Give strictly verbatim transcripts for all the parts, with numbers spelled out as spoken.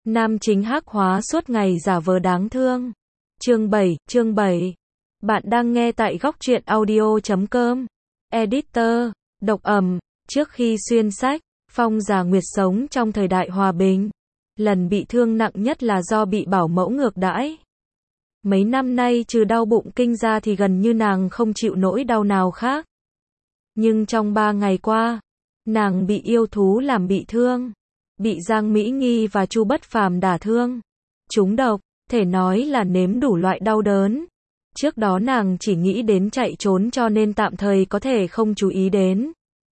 Nam chính hắc hóa suốt ngày giả vờ đáng thương. Chương bảy, chương bảy. Bạn đang nghe tại góc truyện audio chấm com. Editor, độc ẩm. Trước khi xuyên sách, Phong Giả Nguyệt sống trong thời đại hòa bình. Lần bị thương nặng nhất là do bị bảo mẫu ngược đãi. Mấy năm nay trừ đau bụng kinh ra thì gần như nàng không chịu nỗi đau nào khác. Nhưng trong ba ngày qua, nàng bị yêu thú làm bị thương. Bị Giang Mỹ Nghi và Chu Bất Phàm đả thương. Trúng độc, thể nói là nếm đủ loại đau đớn. Trước đó nàng chỉ nghĩ đến chạy trốn cho nên tạm thời có thể không chú ý đến.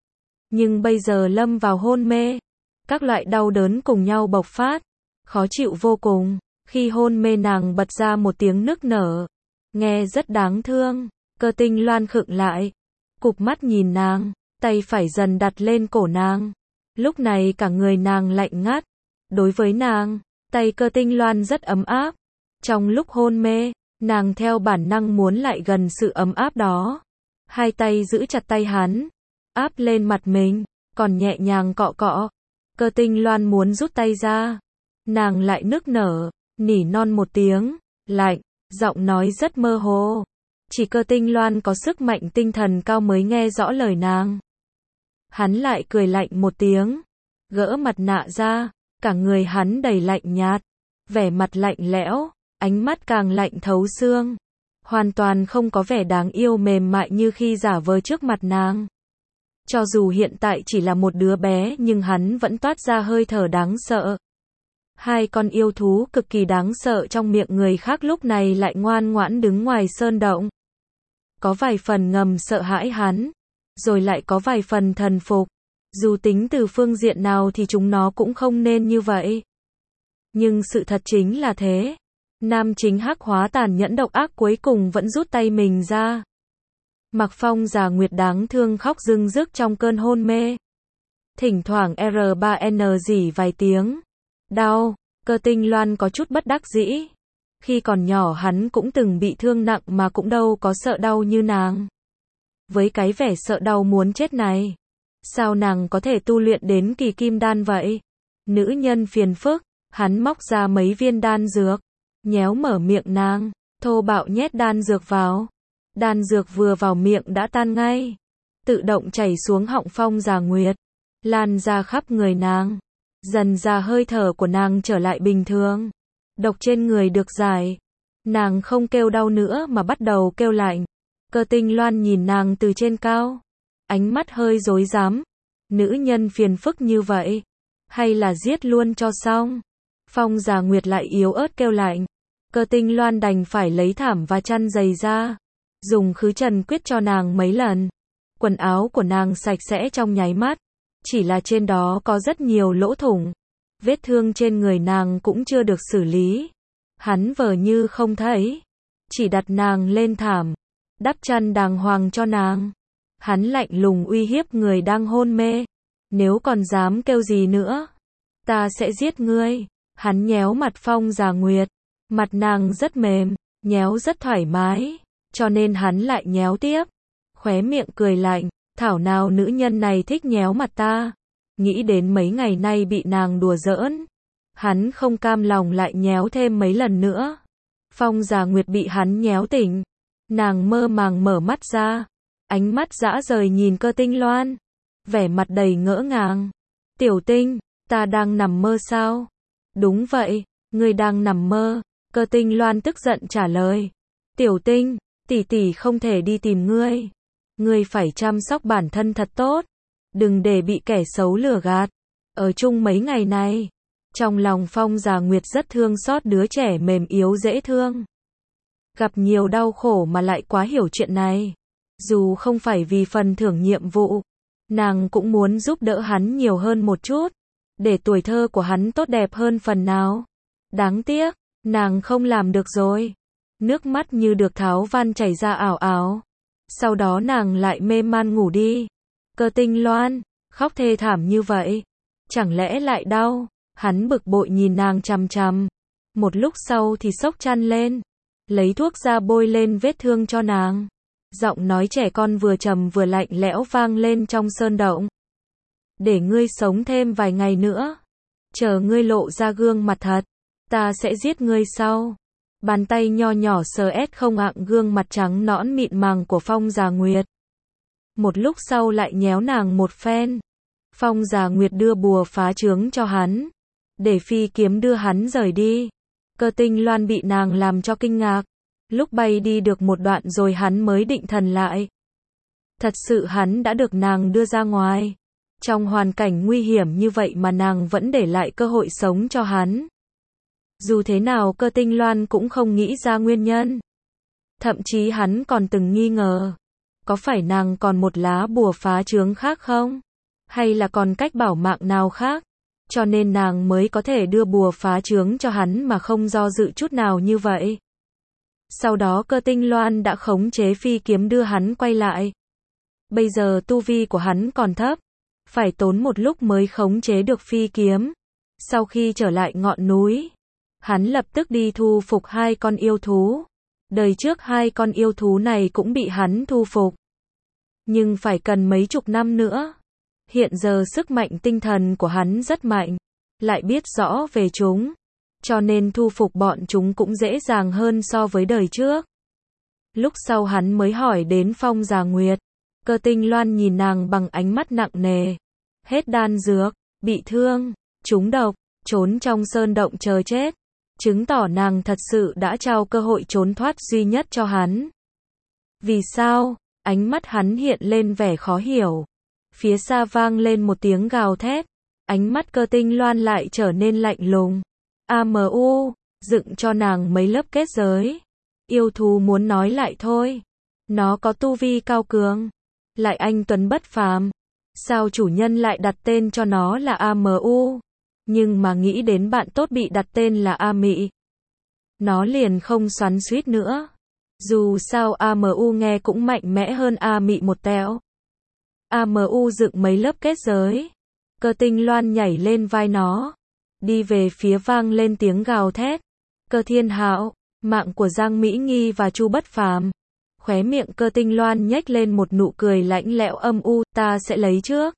Nhưng bây giờ lâm vào hôn mê. Các loại đau đớn cùng nhau bộc phát. Khó chịu vô cùng. Khi hôn mê nàng bật ra một tiếng nức nở. Nghe rất đáng thương. Cơ Tinh Loan khựng lại. Cụp mắt nhìn nàng. Tay phải dần đặt lên cổ nàng. Lúc này cả người nàng lạnh ngắt. Đối với nàng, tay Cơ Tinh Loan rất ấm áp. Trong lúc hôn mê, nàng theo bản năng muốn lại gần sự ấm áp đó. Hai tay giữ chặt tay hắn, áp lên mặt mình, còn nhẹ nhàng cọ cọ. Cơ Tinh Loan muốn rút tay ra. Nàng lại nức nở, nỉ non một tiếng, lạnh, giọng nói rất mơ hồ. Chỉ Cơ Tinh Loan có sức mạnh tinh thần cao mới nghe rõ lời nàng. Hắn lại cười lạnh một tiếng, gỡ mặt nạ ra, cả người hắn đầy lạnh nhạt, vẻ mặt lạnh lẽo, ánh mắt càng lạnh thấu xương, hoàn toàn không có vẻ đáng yêu mềm mại như khi giả vờ trước mặt nàng. Cho dù hiện tại chỉ là một đứa bé nhưng hắn vẫn toát ra hơi thở đáng sợ. Hai con yêu thú cực kỳ đáng sợ trong miệng người khác lúc này lại ngoan ngoãn đứng ngoài sơn động. Có vài phần ngầm sợ hãi hắn. Rồi lại có vài phần thần phục. Dù tính từ phương diện nào thì chúng nó cũng không nên như vậy. Nhưng sự thật chính là thế. Nam chính hắc hóa tàn nhẫn độc ác cuối cùng vẫn rút tay mình ra. Mặc Phong Giả Nguyệt đáng thương khóc rưng rức trong cơn hôn mê. Thỉnh thoảng R ba N rỉ vài tiếng. Đau, Cơ Tinh Loan có chút bất đắc dĩ. Khi còn nhỏ hắn cũng từng bị thương nặng mà cũng đâu có sợ đau như nàng. Với cái vẻ sợ đau muốn chết này, sao nàng có thể tu luyện đến kỳ kim đan vậy? Nữ nhân phiền phức, hắn móc ra mấy viên đan dược, nhéo mở miệng nàng, thô bạo nhét đan dược vào. Đan dược vừa vào miệng đã tan ngay, tự động chảy xuống họng Phong Giả Nguyệt, lan ra khắp người nàng. Dần ra hơi thở của nàng trở lại bình thường, độc trên người được giải. Nàng không kêu đau nữa mà bắt đầu kêu lạnh. Cơ Tinh Loan nhìn nàng từ trên cao, ánh mắt hơi rối rắm. Nữ nhân phiền phức như vậy, hay là giết luôn cho xong? Phong Giả Nguyệt lại yếu ớt kêu lạnh. Cơ Tinh Loan đành phải lấy thảm và chăn giày ra, dùng khứ trần quyết cho nàng mấy lần. Quần áo của nàng sạch sẽ trong nháy mắt, chỉ là trên đó có rất nhiều lỗ thủng. Vết thương trên người nàng cũng chưa được xử lý. Hắn vờ như không thấy, chỉ đặt nàng lên thảm, đắp chăn đàng hoàng cho nàng. Hắn lạnh lùng uy hiếp người đang hôn mê. Nếu còn dám kêu gì nữa, ta sẽ giết ngươi. Hắn nhéo mặt Phong Giả Nguyệt. Mặt nàng rất mềm, nhéo rất thoải mái, cho nên hắn lại nhéo tiếp. Khóe miệng cười lạnh, thảo nào nữ nhân này thích nhéo mặt ta. Nghĩ đến mấy ngày nay bị nàng đùa giỡn, hắn không cam lòng lại nhéo thêm mấy lần nữa. Phong Giả Nguyệt bị hắn nhéo tỉnh. Nàng mơ màng mở mắt ra, ánh mắt dã rời nhìn Cơ Tinh Loan, vẻ mặt đầy ngỡ ngàng. Tiểu Tinh, ta đang nằm mơ sao? Đúng vậy, ngươi đang nằm mơ. Cơ Tinh Loan tức giận trả lời. Tiểu Tinh, tỷ tỷ không thể đi tìm ngươi. Ngươi phải chăm sóc bản thân thật tốt, đừng để bị kẻ xấu lừa gạt. Ở chung mấy ngày này, trong lòng Phong Giả Nguyệt rất thương xót đứa trẻ mềm yếu dễ thương. Gặp nhiều đau khổ mà lại quá hiểu chuyện này. Dù không phải vì phần thưởng nhiệm vụ, nàng cũng muốn giúp đỡ hắn nhiều hơn một chút, để tuổi thơ của hắn tốt đẹp hơn phần nào. Đáng tiếc, nàng không làm được rồi. Nước mắt như được tháo van chảy ra ảo ảo. Sau đó nàng lại mê man ngủ đi. Cơ Tinh Loan, khóc thê thảm như vậy, chẳng lẽ lại đau? Hắn bực bội nhìn nàng chằm chằm. Một lúc sau thì xốc chăn lên, lấy thuốc ra bôi lên vết thương cho nàng. Giọng nói trẻ con vừa trầm vừa lạnh lẽo vang lên trong sơn động. Để ngươi sống thêm vài ngày nữa. chờ ngươi lộ ra gương mặt thật, ta sẽ giết ngươi sau. Bàn tay nho nhỏ sờ ét không ạng gương mặt trắng nõn mịn màng của Phong Già Nguyệt. Một lúc sau lại nhéo nàng một phen. Phong Già Nguyệt đưa bùa phá trướng cho hắn, để phi kiếm đưa hắn rời đi. Cơ Tinh Loan bị nàng làm cho kinh ngạc. Lúc bay đi được một đoạn rồi hắn mới định thần lại. Thật sự hắn đã được nàng đưa ra ngoài. Trong hoàn cảnh nguy hiểm như vậy mà nàng vẫn để lại cơ hội sống cho hắn. Dù thế nào Cơ Tinh Loan cũng không nghĩ ra nguyên nhân. Thậm chí hắn còn từng nghi ngờ. Có phải nàng còn một lá bùa phá trướng khác không? Hay là còn cách bảo mạng nào khác? Cho nên nàng mới có thể đưa bùa phá trướng cho hắn mà không do dự chút nào như vậy. Sau đó Cơ Tinh Loan đã khống chế phi kiếm đưa hắn quay lại. Bây giờ tu vi của hắn còn thấp, phải tốn một lúc mới khống chế được phi kiếm. Sau khi trở lại ngọn núi, hắn lập tức đi thu phục hai con yêu thú. Đời trước hai con yêu thú này cũng bị hắn thu phục. Nhưng phải cần mấy chục năm nữa. Hiện giờ sức mạnh tinh thần của hắn rất mạnh, lại biết rõ về chúng. Cho nên thu phục bọn chúng cũng dễ dàng hơn so với đời trước. Lúc sau hắn mới hỏi đến Phong Già Nguyệt. Cơ Tinh Loan nhìn nàng bằng ánh mắt nặng nề. Hết đan dược, bị thương, trúng độc, trốn trong sơn động chờ chết. Chứng tỏ nàng thật sự đã trao cơ hội trốn thoát duy nhất cho hắn. Vì sao? Ánh mắt hắn hiện lên vẻ khó hiểu. Phía xa vang lên một tiếng gào thét. Ánh mắt Cơ Tinh Loan lại trở nên lạnh lùng. a em u, dựng cho nàng mấy lớp kết giới. Yêu thú muốn nói lại thôi. Nó có tu vi cao cường, lại anh tuấn bất phàm. Sao chủ nhân lại đặt tên cho nó là a em u? Nhưng mà nghĩ đến bạn tốt bị đặt tên là A Mị, nó liền không xoắn xuýt nữa. Dù sao a em u nghe cũng mạnh mẽ hơn A Mị một tẹo. a em u dựng mấy lớp kết giới. Cơ Tinh Loan nhảy lên vai nó, đi về phía vang lên tiếng gào thét. Cơ Thiên Hạo, mạng của Giang Mỹ Nghi và Chu Bất Phàm. Khóe miệng Cơ Tinh Loan nhếch lên một nụ cười lạnh lẽo âm u, ta sẽ lấy trước.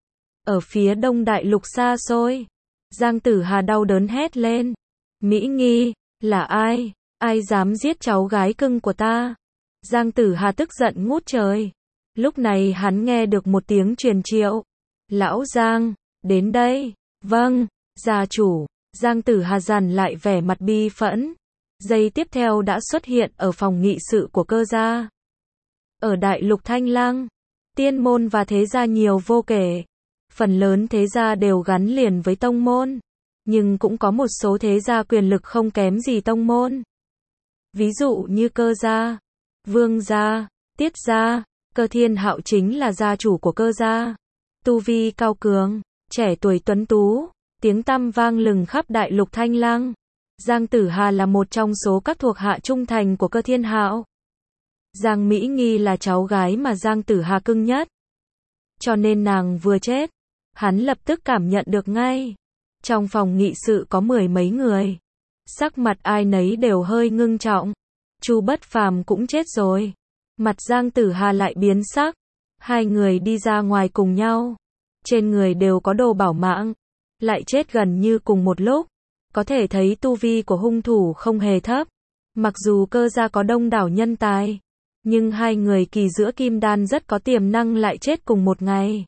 Ở phía đông đại lục xa xôi, Giang Tử Hà đau đớn hét lên. Mỹ Nghi, là ai? Ai dám giết cháu gái cưng của ta? Giang Tử Hà tức giận ngút trời. Lúc này hắn nghe được một tiếng truyền triệu. Lão Giang, đến đây. Vâng, gia chủ. Giang Tử Hà dằn lại vẻ mặt bi phẫn. Giây tiếp theo đã xuất hiện ở phòng nghị sự của Cơ gia. Ở đại lục Thanh Lăng, tiên môn và thế gia nhiều vô kể. Phần lớn thế gia đều gắn liền với tông môn. Nhưng cũng có một số thế gia quyền lực không kém gì tông môn. Ví dụ như Cơ gia, Vương gia, Tiết gia. Cơ Thiên Hạo chính là gia chủ của Cơ gia. Tu vi cao cường, trẻ tuổi tuấn tú, tiếng tăm vang lừng khắp đại lục Thanh Lăng. Giang Tử Hà là một trong số các thuộc hạ trung thành của Cơ Thiên Hạo. Giang Mỹ Nghi là cháu gái mà Giang Tử Hà cưng nhất. Cho nên nàng vừa chết, hắn lập tức cảm nhận được ngay. Trong phòng nghị sự có mười mấy người. Sắc mặt ai nấy đều hơi ngưng trọng. Chu Bất Phàm cũng chết rồi. Mặt Giang Tử Hà lại biến sắc. Hai người đi ra ngoài cùng nhau. Trên người đều có đồ bảo mạng. Lại chết gần như cùng một lúc. Có thể thấy tu vi của hung thủ không hề thấp. Mặc dù Cơ gia có đông đảo nhân tài, nhưng hai người kỳ giữa kim đan rất có tiềm năng lại chết cùng một ngày.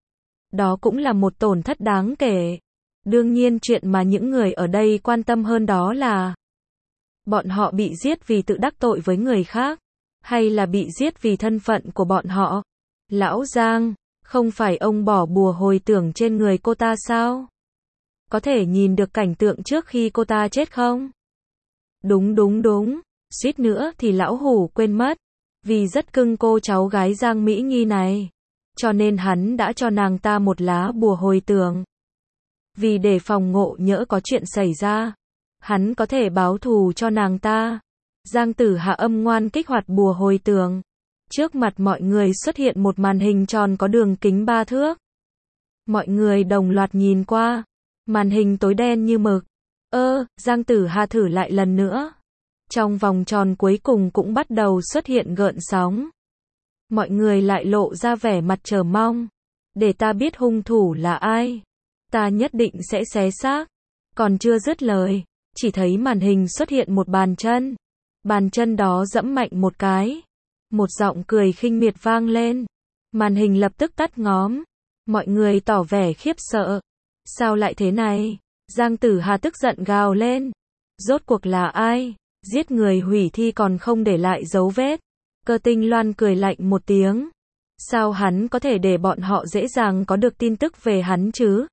Đó cũng là một tổn thất đáng kể. Đương nhiên chuyện mà những người ở đây quan tâm hơn đó là bọn họ bị giết vì tự đắc tội với người khác, hay là bị giết vì thân phận của bọn họ. Lão Giang, không phải ông bỏ bùa hồi tưởng trên người cô ta sao? Có thể nhìn được cảnh tượng trước khi cô ta chết không? Đúng đúng đúng, suýt nữa thì lão hủ quên mất. Vì rất cưng cô cháu gái Giang Mỹ Nghi này, cho nên hắn đã cho nàng ta một lá bùa hồi tưởng. Vì để phòng ngộ nhỡ có chuyện xảy ra, hắn có thể báo thù cho nàng ta. Giang Tử Hà âm ngoan kích hoạt bùa hồi tưởng. Trước mặt mọi người xuất hiện một màn hình tròn có đường kính ba thước. Mọi người đồng loạt nhìn qua. Màn hình tối đen như mực. Ơ, Giang Tử Hà thử lại lần nữa. Trong vòng tròn cuối cùng cũng bắt đầu xuất hiện gợn sóng. Mọi người lại lộ ra vẻ mặt chờ mong. Để ta biết hung thủ là ai. Ta nhất định sẽ xé xác. Còn chưa dứt lời, chỉ thấy màn hình xuất hiện một bàn chân. Bàn chân đó giẫm mạnh một cái. Một giọng cười khinh miệt vang lên. Màn hình lập tức tắt ngóm. Mọi người tỏ vẻ khiếp sợ. Sao lại thế này? Giang Tử Hà tức giận gào lên. Rốt cuộc là ai? Giết người hủy thi còn không để lại dấu vết. Cơ Tinh Loan cười lạnh một tiếng. Sao hắn có thể để bọn họ dễ dàng có được tin tức về hắn chứ?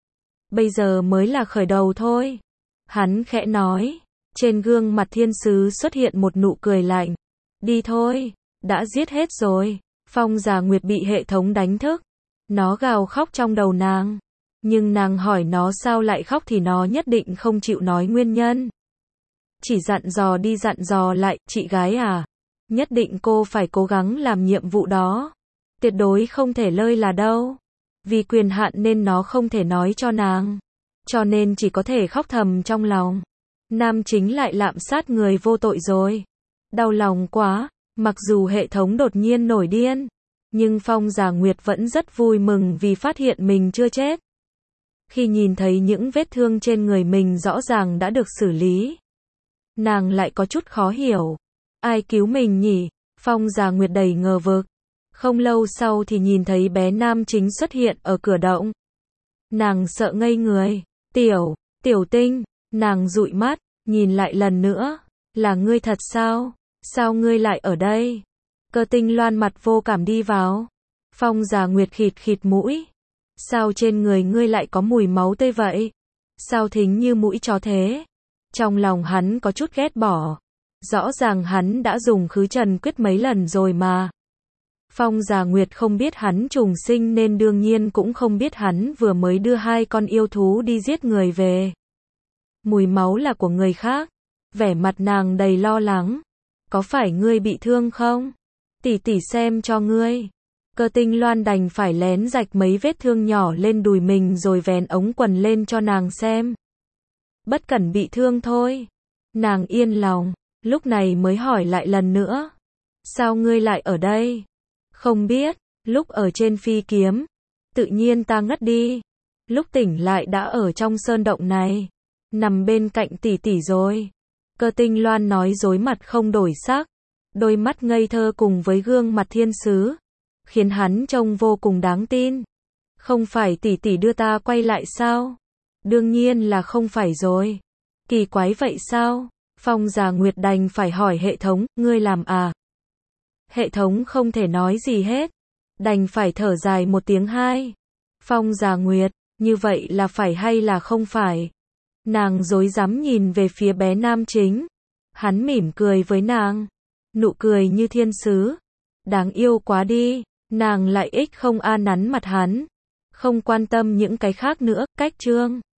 Bây giờ mới là khởi đầu thôi. Hắn khẽ nói. Trên gương mặt thiên sứ xuất hiện một nụ cười lạnh. Đi thôi, đã giết hết rồi. Phong Giả Nguyệt bị hệ thống đánh thức. Nó gào khóc trong đầu nàng. Nhưng nàng hỏi nó sao lại khóc thì nó nhất định không chịu nói nguyên nhân. Chỉ dặn dò đi dặn dò lại, chị gái à. Nhất định cô phải cố gắng làm nhiệm vụ đó. Tuyệt đối không thể lơi là đâu. Vì quyền hạn nên nó không thể nói cho nàng. Cho nên chỉ có thể khóc thầm trong lòng. Nam chính lại lạm sát người vô tội rồi. Đau lòng quá. Mặc dù hệ thống đột nhiên nổi điên. Nhưng Phong Giả Nguyệt vẫn rất vui mừng vì phát hiện mình chưa chết. Khi nhìn thấy những vết thương trên người mình rõ ràng đã được xử lý. Nàng lại có chút khó hiểu. Ai cứu mình nhỉ? Phong Giả Nguyệt đầy ngờ vực. Không lâu sau thì nhìn thấy bé nam chính xuất hiện ở cửa động. Nàng sợ ngây người. Tiểu, Tiểu Tinh. Nàng dụi mắt, nhìn lại lần nữa. Là ngươi thật sao? Sao ngươi lại ở đây? Cơ Tinh Loan mặt vô cảm đi vào. Phong Giả Nguyệt khịt khịt mũi. Sao trên người ngươi lại có mùi máu tươi vậy? Sao thính như mũi chó thế? Trong lòng hắn có chút ghét bỏ. Rõ ràng hắn đã dùng khứ trần quyết mấy lần rồi mà. Phong Giả Nguyệt không biết hắn trùng sinh nên đương nhiên cũng không biết hắn vừa mới đưa hai con yêu thú đi giết người về. Mùi máu là của người khác. Vẻ mặt nàng đầy lo lắng. Có phải ngươi bị thương không? Tỷ tỷ xem cho ngươi. Cơ Tinh Loan đành phải lén rạch mấy vết thương nhỏ lên đùi mình rồi vén ống quần lên cho nàng xem. Bất cẩn bị thương thôi. Nàng yên lòng, lúc này mới hỏi lại lần nữa. Sao ngươi lại ở đây? Không biết, lúc ở trên phi kiếm, tự nhiên ta ngất đi. Lúc tỉnh lại đã ở trong sơn động này, nằm bên cạnh tỷ tỷ rồi. Cơ Tinh Loan nói dối mặt không đổi sắc, đôi mắt ngây thơ cùng với gương mặt thiên sứ, khiến hắn trông vô cùng đáng tin. Không phải tỷ tỷ đưa ta quay lại sao? Đương nhiên là không phải rồi. Kỳ quái vậy sao? Phong Giả Nguyệt đành phải hỏi hệ thống, ngươi làm à? Hệ thống không thể nói gì hết, đành phải thở dài một tiếng hai. Phong Giả Nguyệt, như vậy là phải hay là không phải? Nàng rối rắm nhìn về phía bé nam chính. Hắn mỉm cười với nàng, nụ cười như thiên sứ. Đáng yêu quá đi, nàng lại ích không a nắn mặt hắn. Không quan tâm những cái khác nữa, cách chương.